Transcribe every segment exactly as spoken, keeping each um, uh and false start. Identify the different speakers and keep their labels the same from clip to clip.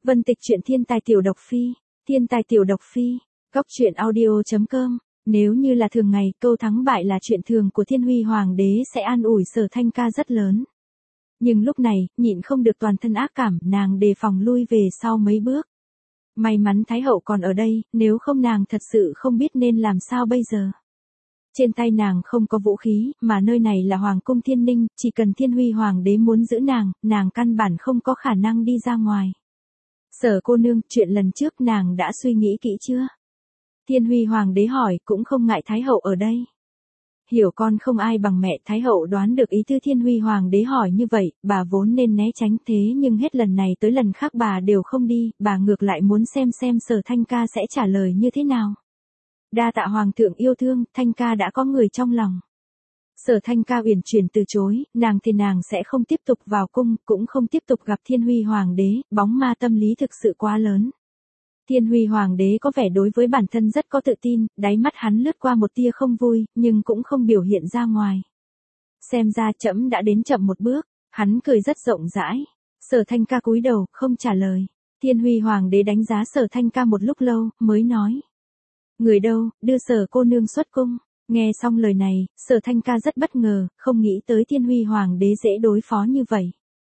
Speaker 1: Vân Tịch truyện thiên tài tiểu độc phi, thiên tài tiểu độc phi, góc truyện audio chấm com. Nếu như là thường ngày, câu thắng bại là chuyện thường của Thiên Huy Hoàng đế sẽ an ủi Sở Thanh Ca rất lớn. Nhưng lúc này, nhịn không được toàn thân ác cảm, nàng đề phòng lui về sau mấy bước. May mắn Thái hậu còn ở đây, nếu không nàng thật sự không biết nên làm sao bây giờ. Trên tay nàng không có vũ khí, mà nơi này là Hoàng cung Thiên Ninh, chỉ cần Thiên Huy Hoàng đế muốn giữ nàng, nàng căn bản không có khả năng đi ra ngoài. Sở cô nương, chuyện lần trước nàng đã suy nghĩ kỹ chưa? Thiên Huy Hoàng đế hỏi, cũng không ngại Thái hậu ở đây. Hiểu con không ai bằng mẹ, Thái hậu đoán được ý tư Thiên Huy Hoàng đế hỏi như vậy, bà vốn nên né tránh, thế nhưng hết lần này tới lần khác bà đều không đi, bà ngược lại muốn xem xem Sở Thanh Ca sẽ trả lời như thế nào. Đa tạ Hoàng thượng yêu thương, Thanh Ca đã có người trong lòng. Sở Thanh Ca uyển chuyển từ chối, nàng thì nàng sẽ không tiếp tục vào cung, cũng không tiếp tục gặp Thiên Huy Hoàng đế, bóng ma tâm lý thực sự quá lớn. Thiên Huy Hoàng đế có vẻ đối với bản thân rất có tự tin, đáy mắt hắn lướt qua một tia không vui, nhưng cũng không biểu hiện ra ngoài. Xem ra trẫm đã đến chậm một bước, hắn cười rất rộng rãi. Sở Thanh Ca cúi đầu, không trả lời. Thiên Huy Hoàng đế đánh giá Sở Thanh Ca một lúc lâu, mới nói. Người đâu, đưa Sở cô nương xuất cung. Nghe xong lời này, Sở Thanh Ca rất bất ngờ, không nghĩ tới Thiên Huy Hoàng đế dễ đối phó như vậy.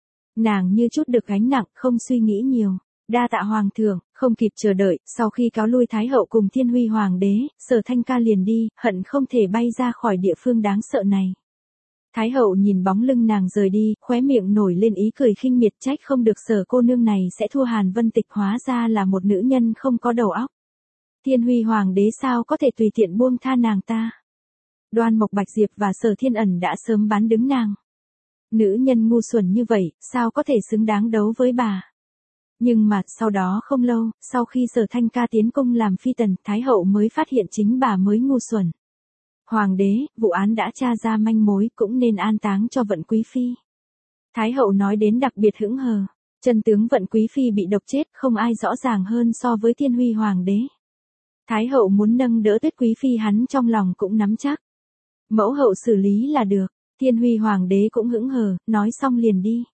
Speaker 1: Nàng như chút được gánh nặng, không suy nghĩ nhiều. Đa tạ Hoàng thượng, không kịp chờ đợi, sau khi cáo lui Thái hậu cùng Thiên Huy Hoàng đế, Sở Thanh Ca liền đi, hận không thể bay ra khỏi địa phương đáng sợ này. Thái hậu nhìn bóng lưng nàng rời đi, khóe miệng nổi lên ý cười khinh miệt, trách không được Sở cô nương này sẽ thua Hàn Vân Tịch, hóa ra là một nữ nhân không có đầu óc. Thiên Huy Hoàng đế sao có thể tùy tiện buông tha nàng ta. Đoan Mộc Bạch Diệp và Sở Thiên Ẩn đã sớm bán đứng nàng. Nữ nhân ngu xuẩn như vậy, sao có thể xứng đáng đấu với bà. Nhưng mà, sau đó không lâu, sau khi Sở Thanh Ca tiến cung làm phi tần, Thái hậu mới phát hiện chính bà mới ngu xuẩn. Hoàng đế, vụ án đã tra ra manh mối, cũng nên an táng cho Vận Quý Phi. Thái hậu nói đến đặc biệt hững hờ. Chân tướng Vận Quý Phi bị độc chết, không ai rõ ràng hơn so với Thiên Huy Hoàng đế. Thái hậu muốn nâng đỡ Tuyết Quý Phi, hắn trong lòng cũng nắm chắc. Mẫu hậu xử lý là được. Thiên Huy Hoàng đế cũng hững hờ, nói xong liền đi.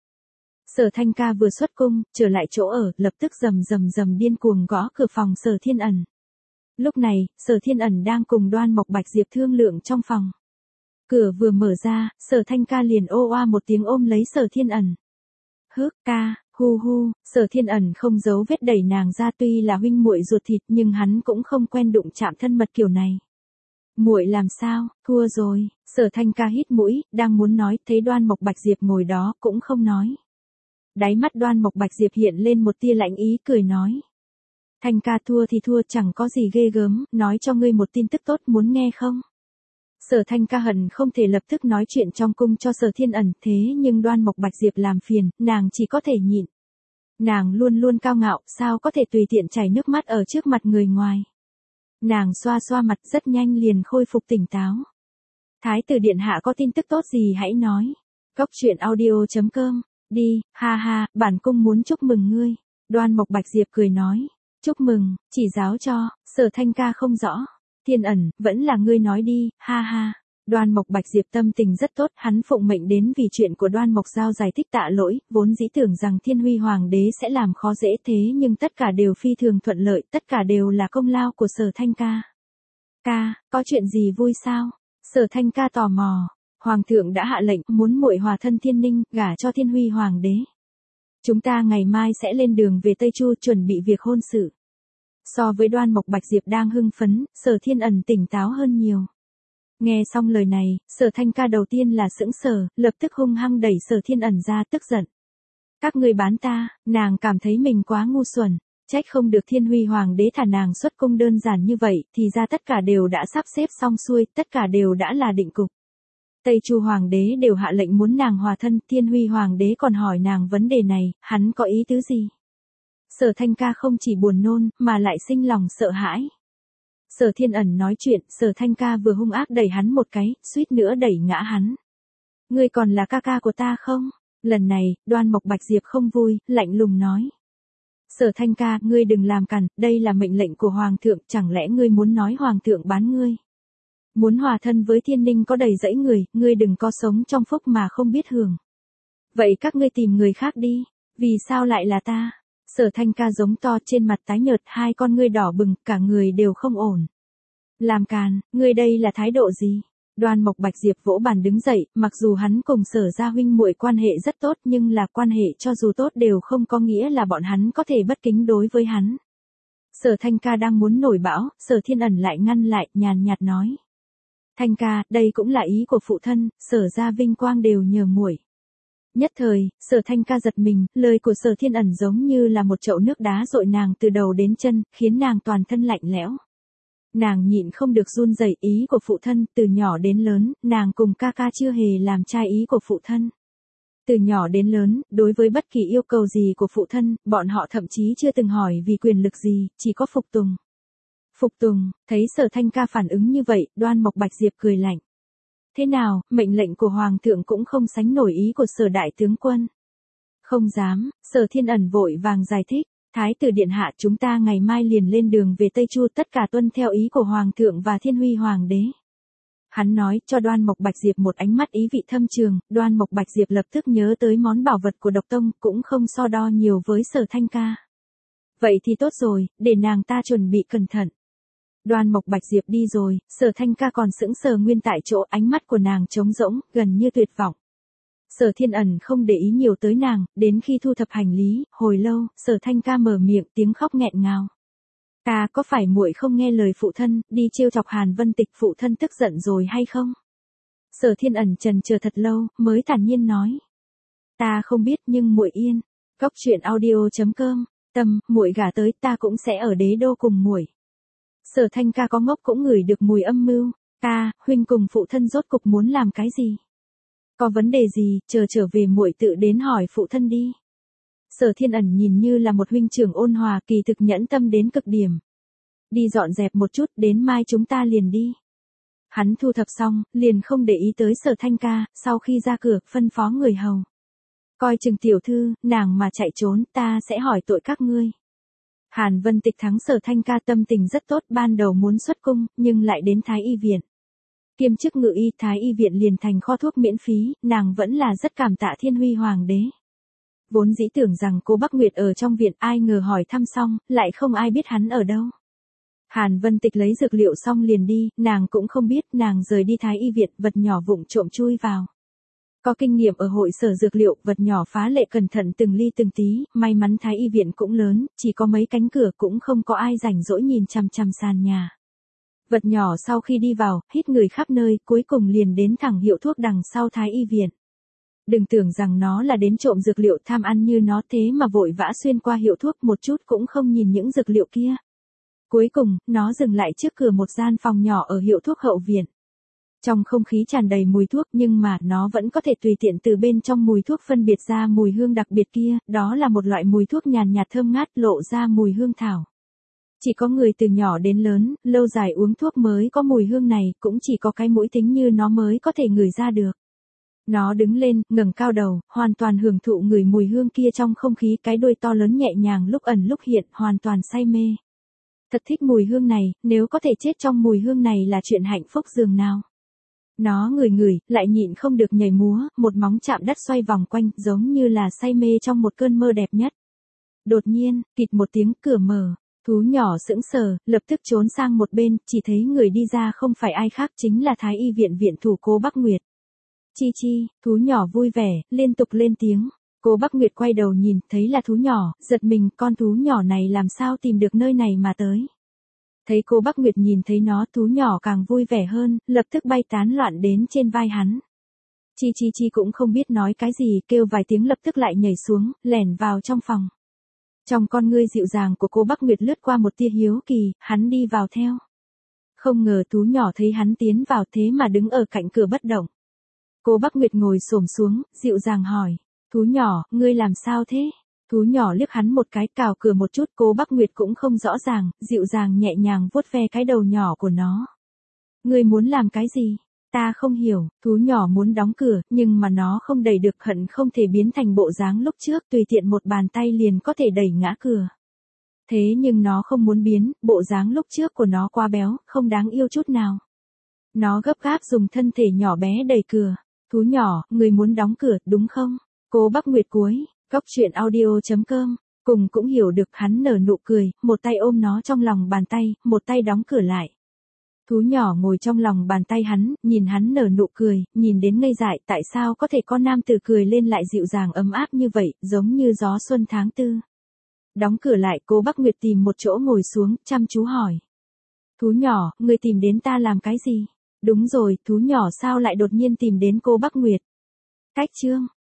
Speaker 1: Sở Thanh Ca vừa xuất cung, trở lại chỗ ở, lập tức rầm rầm rầm điên cuồng gõ cửa phòng Sở Thiên Ẩn. Lúc này, Sở Thiên Ẩn đang cùng Đoan Mộc Bạch Diệp thương lượng trong phòng. Cửa vừa mở ra, Sở Thanh Ca liền ô oa một tiếng ôm lấy Sở Thiên Ẩn. Hước ca, hu hu, Sở Thiên Ẩn không giấu vết đẩy nàng ra, tuy là huynh muội ruột thịt nhưng hắn cũng không quen đụng chạm thân mật kiểu này. Muội làm sao, thua rồi, Sở Thanh Ca hít mũi, đang muốn nói, thấy Đoan Mộc Bạch Diệp ngồi đó, cũng không nói. Đáy mắt Đoan Mộc Bạch Diệp hiện lên một tia lạnh ý, cười nói. Thanh Ca thua thì thua, chẳng có gì ghê gớm, nói cho ngươi một tin tức tốt, muốn nghe không? Sở Thanh Ca hận không thể lập tức nói chuyện trong cung cho Sở Thiên Ẩn, thế nhưng Đoan Mộc Bạch Diệp làm phiền, nàng chỉ có thể nhịn. Nàng luôn luôn cao ngạo, sao có thể tùy tiện chảy nước mắt ở trước mặt người ngoài. Nàng xoa xoa mặt, rất nhanh liền khôi phục tỉnh táo. Thái tử điện hạ có tin tức tốt gì hãy nói. Góc truyện audio chấm com. Đi, ha ha, bản cung muốn chúc mừng ngươi. Đoan Mộc Bạch Diệp cười nói. Chúc mừng, chỉ giáo cho. Sở Thanh Ca không rõ. Thiên Ẩn, vẫn là ngươi nói đi, ha ha. Đoan Mộc Bạch Diệp tâm tình rất tốt, hắn phụng mệnh đến vì chuyện của Đoan Mộc Giao giải thích tạ lỗi, vốn dĩ tưởng rằng Thiên Huy Hoàng đế sẽ làm khó dễ, thế nhưng tất cả đều phi thường thuận lợi, tất cả đều là công lao của Sở Thanh Ca. Ca, có chuyện gì vui sao? Sở Thanh Ca tò mò. Hoàng thượng đã hạ lệnh, muốn muội hòa thân Thiên Ninh, gả cho Thiên Huy Hoàng đế. Chúng ta ngày mai sẽ lên đường về Tây Chu, chuẩn bị việc hôn sự. So với Đoan Mộc Bạch Diệp đang hưng phấn, Sở Thiên Ẩn tỉnh táo hơn nhiều. Nghe xong lời này, Sở Thanh Ca đầu tiên là sững sờ, lập tức hung hăng đẩy Sở Thiên Ẩn ra, tức giận. Các ngươi bán ta, nàng cảm thấy mình quá ngu xuẩn. Trách không được Thiên Huy Hoàng đế thả nàng xuất cung đơn giản như vậy, thì ra tất cả đều đã sắp xếp xong xuôi, tất cả đều đã là định cục. Tây Chu Hoàng đế đều hạ lệnh muốn nàng hòa thân, Thiên Huy Hoàng đế còn hỏi nàng vấn đề này, hắn có ý tứ gì? Sở Thanh Ca không chỉ buồn nôn, mà lại sinh lòng sợ hãi. Sở Thiên Ẩn nói chuyện, Sở Thanh Ca vừa hung ác đẩy hắn một cái, suýt nữa đẩy ngã hắn. Ngươi còn là ca ca của ta không? Lần này, Đoan Mộc Bạch Diệp không vui, lạnh lùng nói. Sở Thanh Ca, ngươi đừng làm cằn, đây là mệnh lệnh của Hoàng thượng, chẳng lẽ ngươi muốn nói Hoàng thượng bán ngươi? Muốn hòa thân với Thiên Ninh có đầy dẫy người, ngươi đừng có sống trong phúc mà không biết hưởng. Vậy các ngươi tìm người khác đi, vì sao lại là ta? Sở Thanh Ca giống to, trên mặt tái nhợt, hai con ngươi đỏ bừng, cả người đều không ổn. Làm càn, ngươi đây là thái độ gì? Đoan Mộc Bạch Diệp vỗ bàn đứng dậy, mặc dù hắn cùng Sở gia huynh muội quan hệ rất tốt, nhưng là quan hệ cho dù tốt đều không có nghĩa là bọn hắn có thể bất kính đối với hắn. Sở Thanh Ca đang muốn nổi bão, Sở Thiên Ẩn lại ngăn lại, nhàn nhạt nói. Thanh Ca, đây cũng là ý của phụ thân, Sở gia vinh quang đều nhờ muội. Nhất thời, Sở Thanh Ca giật mình, lời của Sở Thiên Ẩn giống như là một chậu nước đá dội nàng từ đầu đến chân, khiến nàng toàn thân lạnh lẽo. Nàng nhịn không được run rẩy, ý của phụ thân, từ nhỏ đến lớn, nàng cùng ca ca chưa hề làm trái ý của phụ thân. Từ nhỏ đến lớn, đối với bất kỳ yêu cầu gì của phụ thân, bọn họ thậm chí chưa từng hỏi vì quyền lực gì, chỉ có phục tùng. Phục tùng, thấy Sở Thanh Ca phản ứng như vậy, Đoan Mộc Bạch Diệp cười lạnh. Thế nào, mệnh lệnh của Hoàng thượng cũng không sánh nổi ý của Sở đại tướng quân. Không dám, Sở Thiên Ẩn vội vàng giải thích. Thái tử điện hạ, chúng ta ngày mai liền lên đường về Tây Chu, tất cả tuân theo ý của Hoàng thượng và Thiên Huy Hoàng đế. Hắn nói, cho Đoan Mộc Bạch Diệp một ánh mắt ý vị thâm trường, Đoan Mộc Bạch Diệp lập tức nhớ tới món bảo vật của độc tông, cũng không so đo nhiều với Sở Thanh Ca. Vậy thì tốt rồi, để nàng ta chuẩn bị cẩn thận. Đoan Mộc Bạch Diệp đi rồi, Sở Thanh Ca còn sững sờ nguyên tại chỗ, ánh mắt của nàng trống rỗng, gần như tuyệt vọng. Sở Thiên Ẩn không để ý nhiều tới nàng, đến khi thu thập hành lý, hồi lâu, Sở Thanh Ca mở miệng, tiếng khóc nghẹn ngào. Ca, có phải muội không nghe lời phụ thân, đi trêu chọc Hàn Vân Tịch, phụ thân tức giận rồi hay không? Sở Thiên Ẩn trần chờ thật lâu, mới thản nhiên nói. Ta không biết, nhưng muội yên. Góc truyện audio chấm com, tâm, muội gả tới, ta cũng sẽ ở đế đô cùng muội. Sở Thanh Ca có ngốc cũng ngửi được mùi âm mưu. Ca, huynh cùng phụ thân rốt cục muốn làm cái gì? Có vấn đề gì, chờ trở về muội tự đến hỏi phụ thân đi. Sở Thiên Ẩn nhìn như là một huynh trưởng ôn hòa, kỳ thực nhẫn tâm đến cực điểm. Đi dọn dẹp một chút, đến mai chúng ta liền đi. Hắn thu thập xong, liền không để ý tới Sở Thanh Ca, sau khi ra cửa, phân phó người hầu. Coi chừng tiểu thư, nàng mà chạy trốn, ta sẽ hỏi tội các ngươi. Hàn Vân Tịch thắng Sở Thanh Ca, tâm tình rất tốt, ban đầu muốn xuất cung, nhưng lại đến Thái Y viện. Kiêm chức ngự y, Thái Y viện liền thành kho thuốc miễn phí, nàng vẫn là rất cảm tạ Thiên Huy Hoàng đế. Vốn dĩ tưởng rằng cô Bắc Nguyệt ở trong viện, ai ngờ hỏi thăm xong, lại không ai biết hắn ở đâu. Hàn Vân Tịch lấy dược liệu xong liền đi, nàng cũng không biết, nàng rời đi Thái Y viện, vật nhỏ vụng trộm chui vào. Có kinh nghiệm ở hội sở dược liệu, vật nhỏ phá lệ cẩn thận từng ly từng tí, may mắn Thái Y viện cũng lớn, chỉ có mấy cánh cửa, cũng không có ai rảnh rỗi nhìn chằm chằm sàn nhà. Vật nhỏ sau khi đi vào, hít người khắp nơi, cuối cùng liền đến thẳng hiệu thuốc đằng sau Thái Y viện. Đừng tưởng rằng nó là đến trộm dược liệu, tham ăn như nó, thế mà vội vã xuyên qua hiệu thuốc, một chút cũng không nhìn những dược liệu kia. Cuối cùng, nó dừng lại trước cửa một gian phòng nhỏ ở hiệu thuốc hậu viện. Trong không khí tràn đầy mùi thuốc, nhưng mà nó vẫn có thể tùy tiện từ bên trong mùi thuốc phân biệt ra mùi hương đặc biệt kia, đó là một loại mùi thuốc nhàn nhạt thơm ngát, lộ ra mùi hương thảo. Chỉ có người từ nhỏ đến lớn, lâu dài uống thuốc mới có mùi hương này, cũng chỉ có cái mũi tính như nó mới có thể ngửi ra được. Nó đứng lên, ngẩng cao đầu, hoàn toàn hưởng thụ ngửi mùi hương kia trong không khí, cái đuôi to lớn nhẹ nhàng lúc ẩn lúc hiện, hoàn toàn say mê. Thật thích mùi hương này, nếu có thể chết trong mùi hương này là chuyện hạnh phúc dường nào. Nó ngửi ngửi, lại nhịn không được nhảy múa, một móng chạm đất xoay vòng quanh, giống như là say mê trong một cơn mơ đẹp nhất. Đột nhiên, kịt một tiếng, cửa mở. Thú nhỏ sững sờ, lập tức trốn sang một bên, chỉ thấy người đi ra không phải ai khác, chính là Thái Y viện viện thủ Cố Bắc Nguyệt. Chi chi, thú nhỏ vui vẻ, liên tục lên tiếng. Cố Bắc Nguyệt quay đầu nhìn, thấy là thú nhỏ, giật mình, con thú nhỏ này làm sao tìm được nơi này mà tới. Thấy Cố Bắc Nguyệt nhìn thấy nó, thú nhỏ càng vui vẻ hơn, lập tức bay tán loạn đến trên vai hắn. Chi chi chi cũng không biết nói cái gì, kêu vài tiếng lập tức lại nhảy xuống, lẻn vào trong phòng. Trong con ngươi dịu dàng của Cố Bắc Nguyệt lướt qua một tia hiếu kỳ, hắn đi vào theo. Không ngờ thú nhỏ thấy hắn tiến vào, thế mà đứng ở cạnh cửa bất động. Cố Bắc Nguyệt ngồi xổm xuống, dịu dàng hỏi, thú nhỏ, ngươi làm sao thế? Thú nhỏ liếc hắn một cái, cào cửa một chút, Cố Bắc Nguyệt cũng không rõ ràng, dịu dàng nhẹ nhàng vuốt ve cái đầu nhỏ của nó. Ngươi muốn làm cái gì? Ta không hiểu, thú nhỏ muốn đóng cửa, nhưng mà nó không đẩy được, hận không thể biến thành bộ dáng lúc trước, tùy tiện một bàn tay liền có thể đẩy ngã cửa. Thế nhưng nó không muốn biến, bộ dáng lúc trước của nó quá béo, không đáng yêu chút nào. Nó gấp gáp dùng thân thể nhỏ bé đẩy cửa. Thú nhỏ, người muốn đóng cửa, đúng không? Cố Bắc Nguyệt cuối, góc truyện audio chấm com Cùng cũng hiểu được hắn nở nụ cười, một tay ôm nó trong lòng bàn tay, một tay đóng cửa lại. Thú nhỏ ngồi trong lòng bàn tay hắn, nhìn hắn nở nụ cười, nhìn đến ngây dại, tại sao có thể con nam tử cười lên lại dịu dàng ấm áp như vậy, giống như gió xuân tháng tư. Đóng cửa lại, cô Bắc Nguyệt tìm một chỗ ngồi xuống, chăm chú hỏi. Thú nhỏ, người tìm đến ta làm cái gì? Đúng rồi, thú nhỏ sao lại đột nhiên tìm đến cô Bắc Nguyệt? Cách chương.